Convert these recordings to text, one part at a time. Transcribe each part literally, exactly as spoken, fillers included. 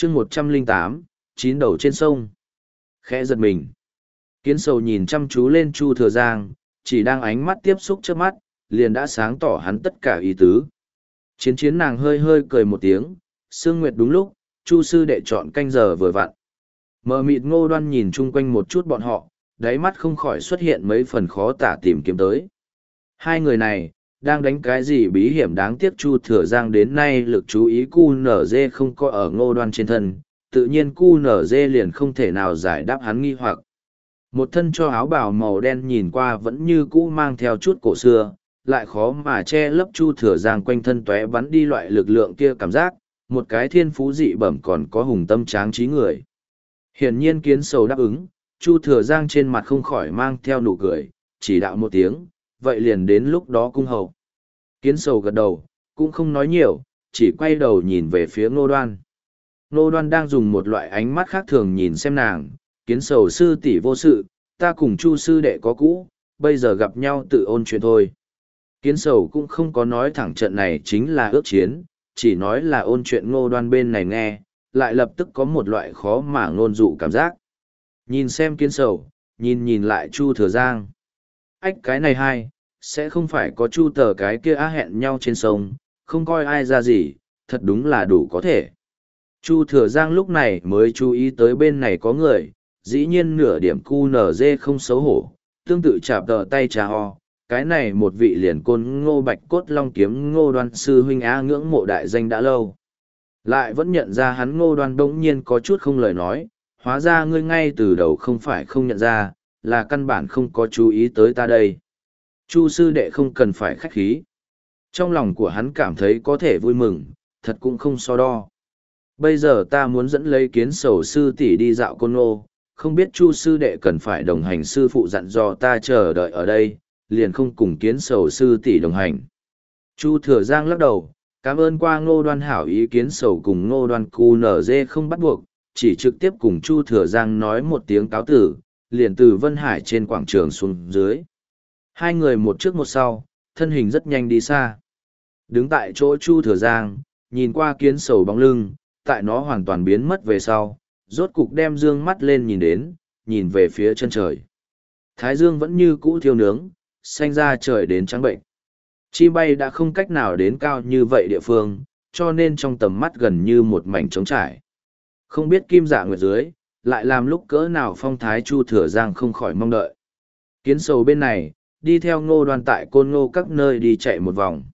chương một trăm lẻ tám, chín đầu trên sông. Khẽ giật mình. Kiến sầu nhìn chăm chú lên Chu Thừa Giang, chỉ đang ánh mắt tiếp xúc trước mắt, liền đã sáng tỏ hắn tất cả ý tứ. Chiến chiến nàng hơi hơi cười một tiếng, sương nguyệt đúng lúc, Chu sư đệ chọn canh giờ vừa vặn. Mờ mịt Ngô Đoan nhìn chung quanh một chút bọn họ, đáy mắt không khỏi xuất hiện mấy phần khó tả tìm kiếm tới. Hai người này, đang đánh cái gì bí hiểm đáng tiếc Chu Thừa Giang đến nay lực chú ý cu nở dê không có ở Ngô Đoan trên thân, tự nhiên cu nở dê liền không thể nào giải đáp hắn nghi hoặc. Một thân cho áo bào màu đen nhìn qua vẫn như cũ mang theo chút cổ xưa, lại khó mà che lấp Chu Thừa Giang quanh thân tóe bắn đi loại lực lượng kia cảm giác, một cái thiên phú dị bẩm còn có hùng tâm tráng trí người. Hiển nhiên Kiến sầu đáp ứng, Chu Thừa Giang trên mặt không khỏi mang theo nụ cười, chỉ đạo một tiếng, vậy liền đến lúc đó cung hầu. Kiến sầu gật đầu, cũng không nói nhiều, chỉ quay đầu nhìn về phía Ngô Đoan. Ngô Đoan đang dùng một loại ánh mắt khác thường nhìn xem nàng, Kiến sầu sư tỷ vô sự, ta cùng Chu sư đệ có cũ, bây giờ gặp nhau tự ôn chuyện thôi. Kiến sầu cũng không có nói thẳng trận này chính là ước chiến, chỉ nói là ôn chuyện Ngô Đoan bên này nghe, lại lập tức có một loại khó mà ngôn dụ cảm giác. Nhìn xem Kiến sầu, nhìn nhìn lại Chu Thừa Giang. Ách cái này hay, sẽ không phải có Chu tờ cái kia á hẹn nhau trên sông, không coi ai ra gì, thật đúng là đủ có thể. Chu Thừa Giang lúc này mới chú ý tới bên này có người, dĩ nhiên nửa điểm cu nở dê không xấu hổ, tương tự chạp tờ tay trà ho. Cái này một vị liền côn Ngô Bạch Cốt Long kiếm Ngô Đoan sư huynh á ngưỡng mộ đại danh đã lâu. Lại vẫn nhận ra hắn Ngô Đoan bỗng nhiên có chút không lời nói, hóa ra ngươi ngay từ đầu không phải không nhận ra, là căn bản không có chú ý tới ta đây. Chu sư đệ không cần phải khách khí. Trong lòng của hắn cảm thấy có thể vui mừng, thật cũng không so đo. Bây giờ ta muốn dẫn lấy Kiến sầu sư tỷ đi dạo Côn Ngô, không biết Chu sư đệ cần phải đồng hành sư phụ dặn dò ta chờ đợi ở đây, liền không cùng Kiến sầu sư tỷ đồng hành. Chu Thừa Giang lắc đầu, cảm ơn qua Ngô Đoan hảo ý. Kiến sầu cùng Ngô Đoan cu nở dê không bắt buộc, chỉ trực tiếp cùng Chu Thừa Giang nói một tiếng cáo tử, liền từ Vân Hải trên quảng trường xuống dưới. Hai người một trước một sau, thân hình rất nhanh đi xa. Đứng tại chỗ Chu Thừa Giang, nhìn qua Kiến sầu bóng lưng, tại nó hoàn toàn biến mất về sau, rốt cục đem dương mắt lên nhìn đến, nhìn về phía chân trời. Thái dương vẫn như cũ thiêu nướng, xanh ra trời đến trắng bệnh. Chim bay đã không cách nào đến cao như vậy địa phương, cho nên trong tầm mắt gần như một mảnh trống trải. Không biết Kim Dạ Nguyệt dưới, lại làm lúc cỡ nào phong thái Chu Thừa Giang không khỏi mong đợi. Kiến sầu bên này, đi theo Ngô Đoan tại Côn Ngô các nơi đi chạy một vòng.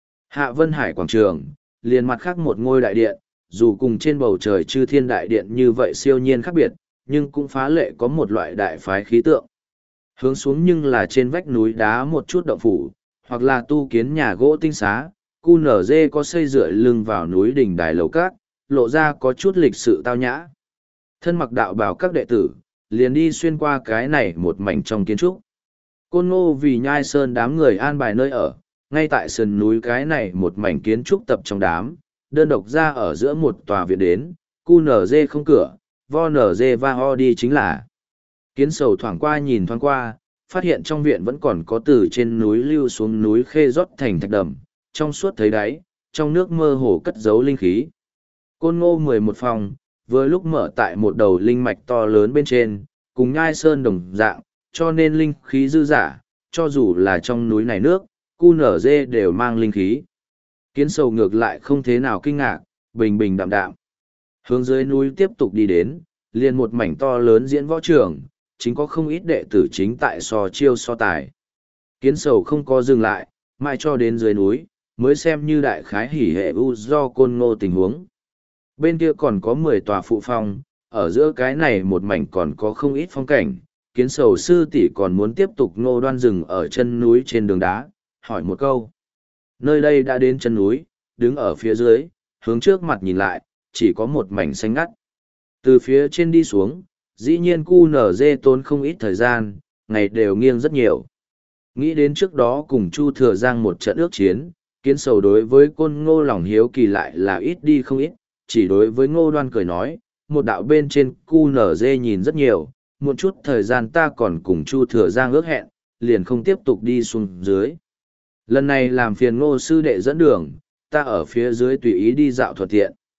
Hạ Vân Hải quảng trường, liền mặt khác một ngôi đại điện, dù cùng trên bầu trời chư thiên đại điện như vậy siêu nhiên khác biệt, nhưng cũng phá lệ có một loại đại phái khí tượng. Hướng xuống nhưng là trên vách núi đá một chút động phủ, hoặc là tu kiến nhà gỗ tinh xá, cu nở dê có xây dựa lưng vào núi đỉnh đài lầu cát, lộ ra có chút lịch sự tao nhã. Thân mặc đạo bào các đệ tử, liền đi xuyên qua cái này một mảnh trong kiến trúc. Côn Ngô vì Nhai Sơn đám người an bài nơi ở, ngay tại sườn núi cái này một mảnh kiến trúc tập trong đám, đơn độc ra ở giữa một tòa viện đến, cu nở dê không cửa, vo nở dê va ho đi chính là. Kiến sầu thoảng qua nhìn thoáng qua, phát hiện trong viện vẫn còn có từ trên núi lưu xuống núi khê rót thành thạch đầm, trong suốt thấy đáy, trong nước mơ hồ cất giấu linh khí. Côn Ngô mười một phòng, vừa lúc mở tại một đầu linh mạch to lớn bên trên, cùng Nhai Sơn đồng dạng, cho nên linh khí dư giả, cho dù là trong núi này nước, cu nở dê đều mang linh khí. Kiến sầu ngược lại không thế nào kinh ngạc, bình bình đạm đạm. Hướng dưới núi tiếp tục đi đến, liền một mảnh to lớn diễn võ trường, chính có không ít đệ tử chính tại so chiêu so tài. Kiến sầu không có dừng lại, mãi cho đến dưới núi, mới xem như đại khái hỉ hệ u do Côn Ngô tình huống. Bên kia còn có mười tòa phụ phong, ở giữa cái này một mảnh còn có không ít phong cảnh. Kiến sầu sư tỷ còn muốn tiếp tục Ngô Đoan rừng ở chân núi trên đường đá, hỏi một câu. Nơi đây đã đến chân núi, đứng ở phía dưới, hướng trước mặt nhìn lại, chỉ có một mảnh xanh ngắt. Từ phía trên đi xuống, dĩ nhiên cu nở dê tốn không ít thời gian, ngày đều nghiêng rất nhiều. Nghĩ đến trước đó cùng Chu Thừa Giang một trận ước chiến, Kiến sầu đối với Côn Ngô lòng hiếu kỳ lại là ít đi không ít, chỉ đối với Ngô Đoan cười nói, một đạo bên trên cu nở dê nhìn rất nhiều, một chút thời gian ta còn cùng Chu Thừa Giang ước hẹn, liền không tiếp tục đi xuống dưới. Lần này làm phiền Ngô sư đệ dẫn đường, ta ở phía dưới tùy ý đi dạo thuận tiện.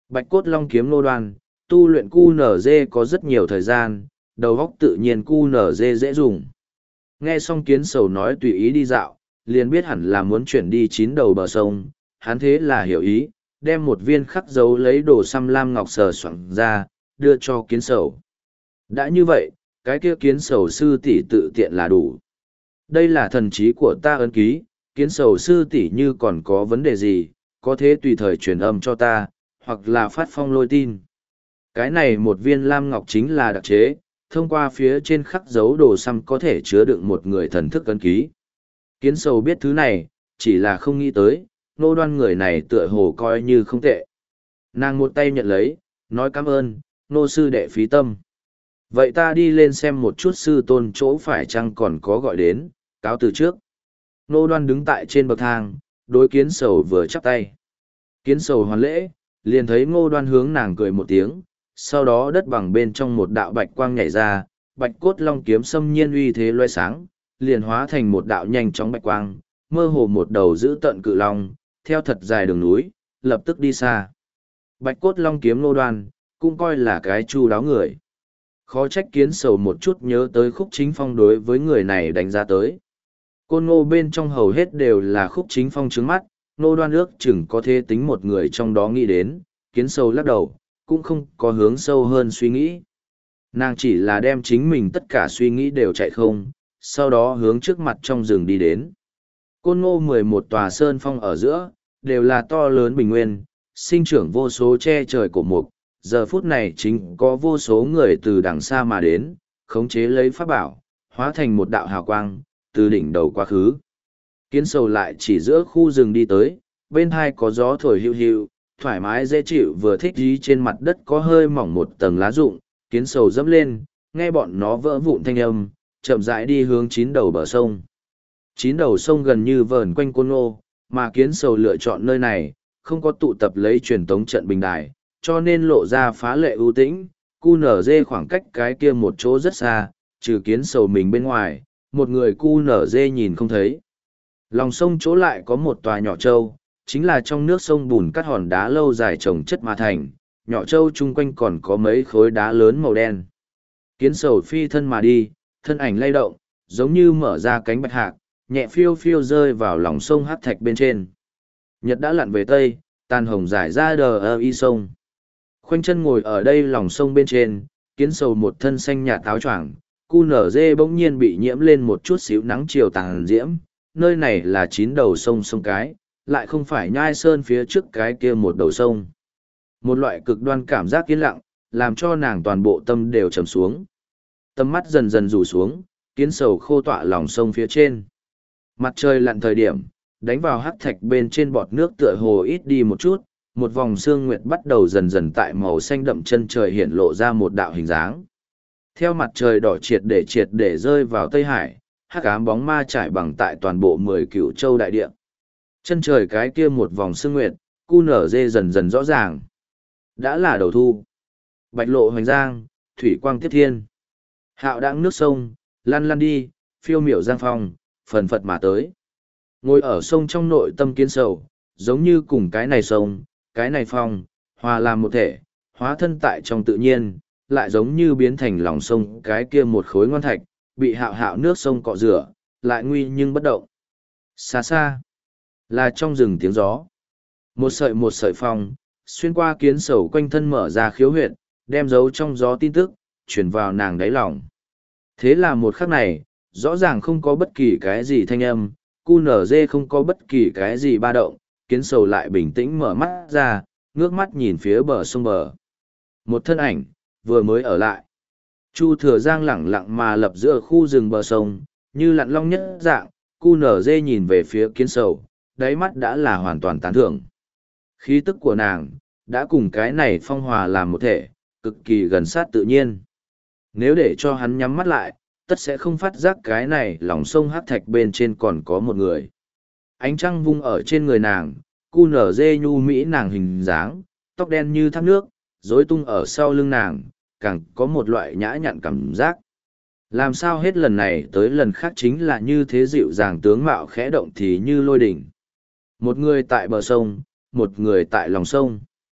Bạch cốt long kiếm Ngô Đoan, tu luyện cu nở dê có rất nhiều thời gian, đầu óc tự nhiên cu nở dê dễ dùng. Nghe xong kiến sầu nói tùy ý đi dạo, liền biết hẳn là muốn chuyển đi chín đầu bờ sông, hắn thế là hiểu ý, đem một viên khắc dấu lấy đồ xăm lam ngọc sờ soạng ra, đưa cho kiến sầu. Đã như vậy, cái kia kiến sầu sư tỷ tự tiện là đủ. Đây là thần trí của ta ấn ký, kiến sầu sư tỷ như còn có vấn đề gì, có thể tùy thời truyền âm cho ta, hoặc là phát phong lôi tin. Cái này một viên lam ngọc chính là đặc chế, thông qua phía trên khắc dấu đồ xăm có thể chứa đựng một người thần thức ấn ký. Kiến sầu biết thứ này, chỉ là không nghĩ tới, Ngô Đoan người này tựa hồ coi như không tệ. Nàng một tay nhận lấy, nói cảm ơn, Ngô sư đệ phí tâm. Vậy ta đi lên xem một chút sư tôn chỗ phải chăng còn có gọi đến, cáo từ trước. Ngô Đoan đứng tại trên bậc thang, đối kiến sầu vừa chắp tay. Kiến sầu hoàn lễ, liền thấy Ngô Đoan hướng nàng cười một tiếng, sau đó đất bằng bên trong một đạo bạch quang nhảy ra, bạch cốt long kiếm xâm nhiên uy thế loe sáng, liền hóa thành một đạo nhanh chóng bạch quang, mơ hồ một đầu giữ tận cự long, theo thật dài đường núi, lập tức đi xa. Bạch cốt long kiếm Ngô Đoan, cũng coi là cái chu đáo người. Khó trách kiến sầu một chút nhớ tới khúc chính phong đối với người này đánh giá tới. Côn Ngô bên trong hầu hết đều là khúc chính phong trứng mắt, Ngô Đoan ước chừng có thể tính một người trong đó nghĩ đến, kiến sầu lắc đầu, cũng không có hướng sâu hơn suy nghĩ. Nàng chỉ là đem chính mình tất cả suy nghĩ đều chạy không, sau đó hướng trước mặt trong rừng đi đến. Côn Ngô mười một tòa sơn phong ở giữa, đều là to lớn bình nguyên, sinh trưởng vô số che trời cổ mục, giờ phút này chính có vô số người từ đằng xa mà đến, khống chế lấy pháp bảo, hóa thành một đạo hào quang, từ đỉnh đầu quá khứ. Kiến sầu lại chỉ giữa khu rừng đi tới, bên hai có gió thổi hiu hiu, thoải mái dễ chịu vừa thích dí trên mặt đất có hơi mỏng một tầng lá rụng, kiến sầu dẫm lên, nghe bọn nó vỡ vụn thanh âm, chậm rãi đi hướng chín đầu bờ sông. Chín đầu sông gần như vờn quanh Côn Ngô, mà kiến sầu lựa chọn nơi này, không có tụ tập lấy truyền tống trận bình đài, cho nên lộ ra phá lệ ưu tĩnh, cu nở dê khoảng cách cái kia một chỗ rất xa, trừ kiến sầu mình bên ngoài, một người cu nở dê nhìn không thấy. Lòng sông chỗ lại có một tòa nhỏ châu, chính là trong nước sông bùn cắt hòn đá lâu dài trồng chất mà thành, nhỏ châu chung quanh còn có mấy khối đá lớn màu đen. Kiến sầu phi thân mà đi, thân ảnh lay động, giống như mở ra cánh bạch hạc, nhẹ phiêu phiêu rơi vào lòng sông hát thạch bên trên. Nhật đã lặn về tây, tàn hồng rải ra đờ ơ y sông. Khoanh chân ngồi ở đây lòng sông bên trên, kiến sầu một thân xanh nhạt áo choàng, cu nở dê bỗng nhiên bị nhiễm lên một chút xíu nắng chiều tàn diễm. Nơi này là chín đầu sông sông cái, lại không phải nhai sơn phía trước cái kia một đầu sông. Một loại cực đoan cảm giác yên lặng, làm cho nàng toàn bộ tâm đều trầm xuống. Tâm mắt dần dần rủ xuống, kiến sầu khô tọa lòng sông phía trên. Mặt trời lặn thời điểm, đánh vào hắc thạch bên trên bọt nước tựa hồ ít đi một chút, một vòng sương nguyệt bắt đầu dần dần tại màu xanh đậm chân trời hiện lộ ra một đạo hình dáng. Theo mặt trời đỏ triệt để triệt để rơi vào Tây Hải, hắc ám bóng ma trải bằng tại toàn bộ mười cửu châu đại địa. Chân trời cái kia một vòng sương nguyệt, cu nở dê dần dần rõ ràng. Đã là đầu thu. Bạch lộ hoành giang, thủy quang tiếp thiên. Hạo đãng nước sông, lăn lăn đi, phiêu miểu giang phong, phần phật mà tới. Ngồi ở sông trong nội tâm kiến sầu, giống như cùng cái này sông, cái này phong, hòa làm một thể, hóa thân tại trong tự nhiên, lại giống như biến thành lòng sông cái kia một khối ngon thạch, bị hạo hạo nước sông cọ rửa, lại nguy nhưng bất động. Xa xa, là trong rừng tiếng gió. Một sợi một sợi phong, xuyên qua kiến sầu quanh thân mở ra khiếu huyệt, đem dấu trong gió tin tức, chuyển vào nàng đáy lòng. Thế là một khắc này, rõ ràng không có bất kỳ cái gì thanh âm, cu nở dê không có bất kỳ cái gì ba động, kiến sầu lại bình tĩnh mở mắt ra, ngước mắt nhìn phía bờ sông bờ. Một thân ảnh, vừa mới ở lại. Chu Thừa Giang lẳng lặng mà lập giữa khu rừng bờ sông, như lặn long nhất dạng, cu nở dê nhìn về phía kiến sầu, đáy mắt đã là hoàn toàn tán thưởng. Khí tức của nàng, đã cùng cái này phong hòa làm một thể, cực kỳ gần sát tự nhiên. Nếu để cho hắn nhắm mắt lại, tất sẽ không phát giác cái này lòng sông hát thạch bên trên còn có một người. Ánh trăng vung ở trên người nàng, cu nở dê nhu mỹ nàng hình dáng, tóc đen như thác nước, rối tung ở sau lưng nàng, càng có một loại nhã nhặn cảm giác. Làm sao hết lần này tới lần khác chính là như thế dịu dàng tướng mạo khẽ động thì như lôi đỉnh. Một người tại bờ sông, một người tại lòng sông.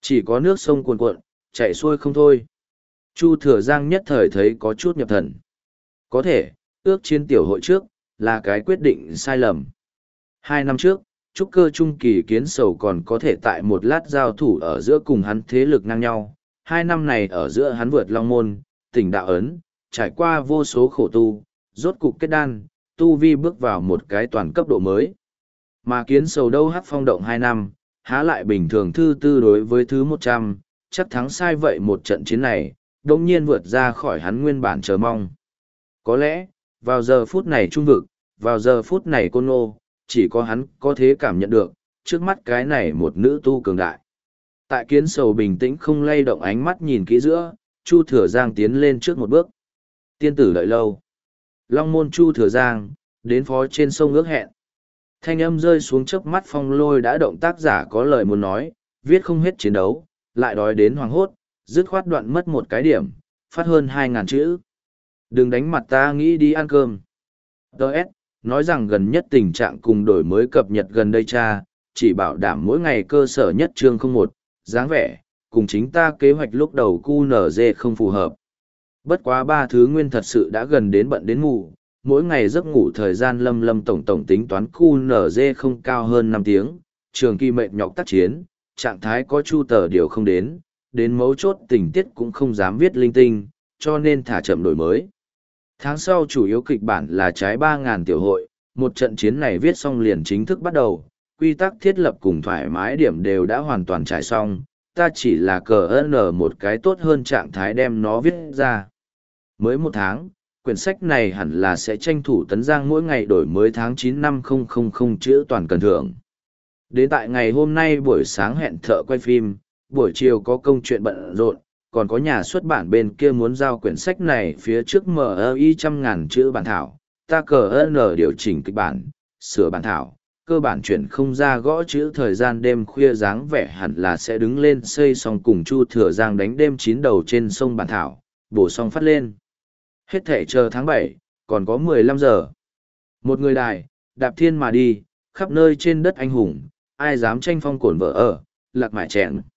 Chỉ có nước sông cuồn cuộn, chạy xuôi không thôi. Chu Thừa Giang nhất thời thấy có chút nhập thần. Có thể, ước chiến tiểu hội trước, là cái quyết định sai lầm. Hai năm trước, trúc cơ trung kỳ kiến sầu còn có thể tại một lát giao thủ ở giữa cùng hắn thế lực ngang nhau. Hai năm này ở giữa hắn vượt long môn, tỉnh đạo ấn, trải qua vô số khổ tu, rốt cục kết đan, tu vi bước vào một cái toàn cấp độ mới. Mà kiến sầu đâu hắc phong động hai năm, há lại bình thường thư tư đối với thứ một trăm, chắc thắng sai vậy một trận chiến này, đồng nhiên vượt ra khỏi hắn nguyên bản chờ mong. Có lẽ, vào giờ phút này trung vực, vào giờ phút này côn ngô, chỉ có hắn có thể cảm nhận được, trước mắt cái này một nữ tu cường đại. Tại kiến sầu bình tĩnh không lay động ánh mắt nhìn kỹ giữa, Chu Thừa Giang tiến lên trước một bước. Tiên tử đợi lâu. Long môn Chu Thừa Giang, đến phó trên sông ước hẹn. Thanh âm rơi xuống chớp mắt phong lôi đã động tác giả có lời muốn nói, viết không hết chiến đấu, lại đói đến hoàng hốt, dứt khoát đoạn mất một cái điểm, phát hơn hai ngàn chữ. Đừng đánh mặt ta nghĩ đi ăn cơm. Đợt, nói rằng gần nhất tình trạng cùng đổi mới cập nhật gần đây cha, chỉ bảo đảm mỗi ngày cơ sở nhất chương không một, dáng vẻ, cùng chính ta kế hoạch lúc đầu cu nở dê không phù hợp. Bất quá ba thứ nguyên thật sự đã gần đến bận đến mù, mỗi ngày giấc ngủ thời gian lâm lâm tổng tổng tính toán cu nở dê không cao hơn năm tiếng, trường kỳ mệt nhọc tác chiến, trạng thái có chu tờ điều không đến, đến mấu chốt tình tiết cũng không dám viết linh tinh, cho nên thả chậm đổi mới. Tháng sau chủ yếu kịch bản là trái ba ngàn tiểu hội, một trận chiến này viết xong liền chính thức bắt đầu, quy tắc thiết lập cùng thoải mái điểm đều đã hoàn toàn trải xong, ta chỉ là cờ ơn một cái tốt hơn trạng thái đem nó viết ra. Mới một tháng, quyển sách này hẳn là sẽ tranh thủ tấn giang mỗi ngày đổi mới tháng chín năm không không không chữ toàn cần thưởng. Đến tại ngày hôm nay buổi sáng hẹn thợ quay phim, buổi chiều có công chuyện bận rộn, còn có nhà xuất bản bên kia muốn giao quyển sách này phía trước mờ i trăm ngàn chữ bản thảo, ta cờ ơn điều chỉnh kịch bản, sửa bản thảo, cơ bản chuyển không ra gõ chữ thời gian đêm khuya dáng vẻ hẳn là sẽ đứng lên xây xong cùng Chu Thừa Giang đánh đêm chín đầu trên sông bản thảo, bổ xong phát lên. Hết thể chờ tháng bảy, còn có mười lăm giờ. Một người đài, đạp thiên mà đi, khắp nơi trên đất anh hùng, ai dám tranh phong cổn vợ ở, lạc mải chèn.